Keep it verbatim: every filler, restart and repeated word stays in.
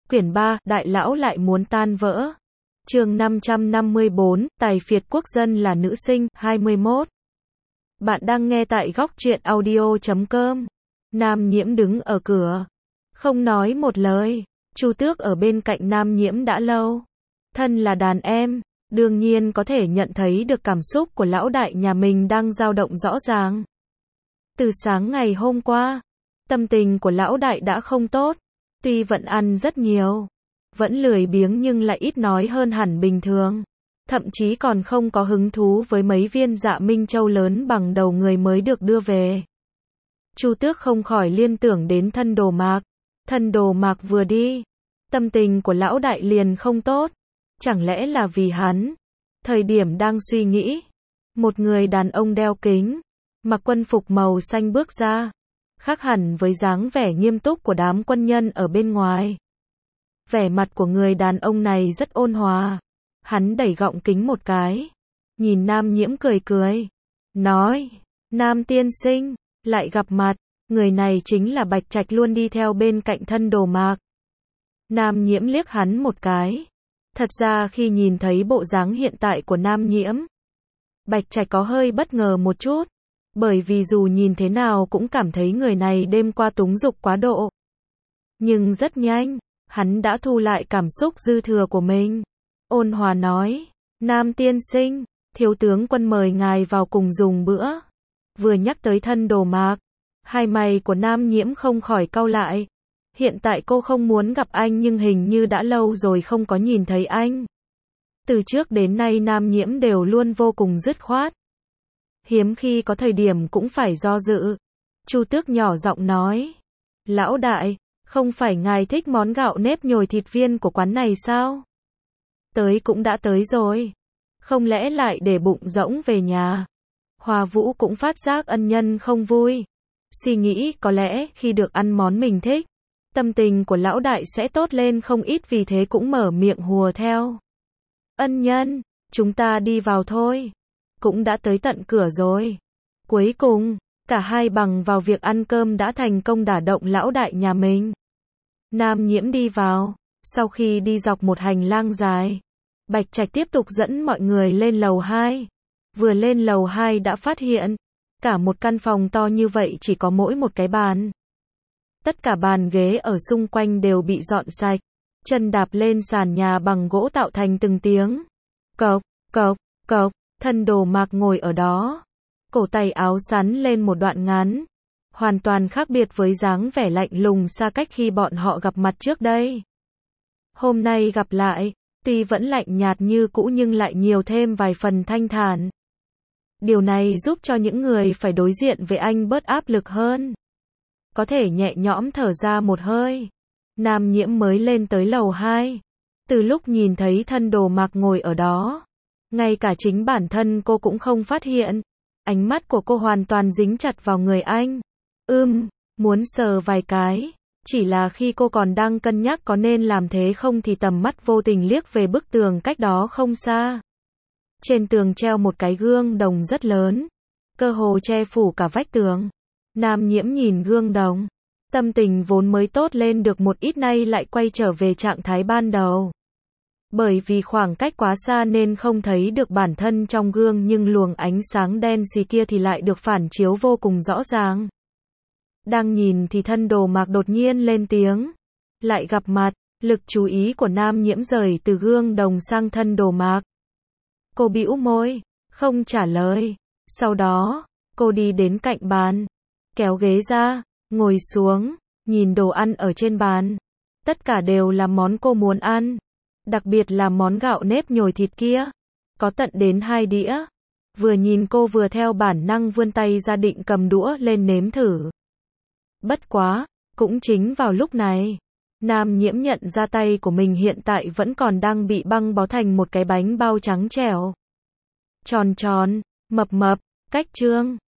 Quyển ba, Đại lão lại muốn tan vỡ. Chương năm trăm năm mươi bốn, Tài phiệt quốc dân là nữ sinh, hai mươi mốt. Bạn đang nghe tại góc truyện audio chấm com. Nam Nhiễm đứng ở cửa, không nói một lời. Chu Tước ở bên cạnh Nam Nhiễm đã lâu. Thân là đàn em, đương nhiên có thể nhận thấy được cảm xúc của lão đại nhà mình đang dao động rõ ràng. Từ sáng ngày hôm qua, tâm tình của lão đại đã không tốt. Tuy vẫn ăn rất nhiều, vẫn lười biếng nhưng lại ít nói hơn hẳn bình thường. Thậm chí còn không có hứng thú với mấy viên Dạ Minh Châu lớn bằng đầu người mới được đưa về. Chu Tước không khỏi liên tưởng đến Thân Đồ Mạc. Thân Đồ Mạc vừa đi, tâm tình của lão đại liền không tốt. Chẳng lẽ là vì hắn? Thời điểm đang suy nghĩ, một người đàn ông đeo kính, mặc quân phục màu xanh bước ra, khác hẳn với dáng vẻ nghiêm túc của đám quân nhân ở bên ngoài. Vẻ mặt của người đàn ông này rất ôn hòa. Hắn đẩy gọng kính một cái, nhìn Nam Nhiễm cười cười, nói: Nam tiên sinh, lại gặp mặt. Người này chính là Bạch Trạch luôn đi theo bên cạnh Thân Đồ Mạc. Nam Nhiễm liếc hắn một cái. Thật ra khi nhìn thấy bộ dáng hiện tại của Nam Nhiễm, Bạch Trạch có hơi bất ngờ một chút. Bởi vì dù nhìn thế nào cũng cảm thấy người này đêm qua túng dục quá độ. Nhưng rất nhanh, hắn đã thu lại cảm xúc dư thừa của mình. Ôn hòa nói: Nam tiên sinh, thiếu tướng quân mời ngài vào cùng dùng bữa. Vừa nhắc tới Thân Đồ Mạc, hai mày của Nam Nhiễm không khỏi cau lại. Hiện tại cô không muốn gặp anh nhưng hình như đã lâu rồi không có nhìn thấy anh. Từ trước đến nay Nam Nhiễm đều luôn vô cùng dứt khoát. Hiếm khi có thời điểm cũng phải do dự. Chu Tước nhỏ giọng nói: Lão đại, không phải ngài thích món gạo nếp nhồi thịt viên của quán này sao? Tới cũng đã tới rồi, không lẽ lại để bụng rỗng về nhà? Hoa Vũ cũng phát giác ân nhân không vui. Suy nghĩ có lẽ khi được ăn món mình thích, tâm tình của lão đại sẽ tốt lên không ít, vì thế cũng mở miệng hùa theo. Ân nhân, chúng ta đi vào thôi. Cũng đã tới tận cửa rồi. Cuối cùng, cả hai bằng vào việc ăn cơm đã thành công đả động lão đại nhà mình. Nam Nhiễm đi vào. Sau khi đi dọc một hành lang dài, Bạch Trạch tiếp tục dẫn mọi người lên lầu hai. Vừa lên lầu hai đã phát hiện, cả một căn phòng to như vậy chỉ có mỗi một cái bàn. Tất cả bàn ghế ở xung quanh đều bị dọn sạch. Chân đạp lên sàn nhà bằng gỗ tạo thành từng tiếng. Cộc, cộc, cộc. Thân Đồ Mạc ngồi ở đó. Cổ tay áo sắn lên một đoạn ngắn. Hoàn toàn khác biệt với dáng vẻ lạnh lùng xa cách khi bọn họ gặp mặt trước đây. Hôm nay gặp lại, tuy vẫn lạnh nhạt như cũ nhưng lại nhiều thêm vài phần thanh thản. Điều này giúp cho những người phải đối diện với anh bớt áp lực hơn. Có thể nhẹ nhõm thở ra một hơi. Nam Nhiễm mới lên tới lầu hai. Từ lúc nhìn thấy Thân Đồ Mạc ngồi ở đó, ngay cả chính bản thân cô cũng không phát hiện. Ánh mắt của cô hoàn toàn dính chặt vào người anh. Ưm, muốn sờ vài cái. Chỉ là khi cô còn đang cân nhắc có nên làm thế không thì tầm mắt vô tình liếc về bức tường cách đó không xa. Trên tường treo một cái gương đồng rất lớn, cơ hồ che phủ cả vách tường. Nam Nhiễm nhìn gương đồng, tâm tình vốn mới tốt lên được một ít nay lại quay trở về trạng thái ban đầu. Bởi vì khoảng cách quá xa nên không thấy được bản thân trong gương, nhưng luồng ánh sáng đen xì kia thì lại được phản chiếu vô cùng rõ ràng. Đang nhìn thì Thân Đồ Mạc đột nhiên lên tiếng. Lại gặp mặt, lực chú ý của Nam Nhiễm rời từ gương đồng sang Thân Đồ Mạc. Cô bĩu môi, không trả lời. Sau đó, cô đi đến cạnh bàn, kéo ghế ra, ngồi xuống, nhìn đồ ăn ở trên bàn. Tất cả đều là món cô muốn ăn. Đặc biệt là món gạo nếp nhồi thịt kia, có tận đến hai đĩa. Vừa nhìn cô vừa theo bản năng vươn tay ra định cầm đũa lên nếm thử. Bất quá, cũng chính vào lúc này, Nam Nhiễm nhận ra tay của mình hiện tại vẫn còn đang bị băng bó thành một cái bánh bao trắng trẻo. Tròn tròn, mập mập, cách trương.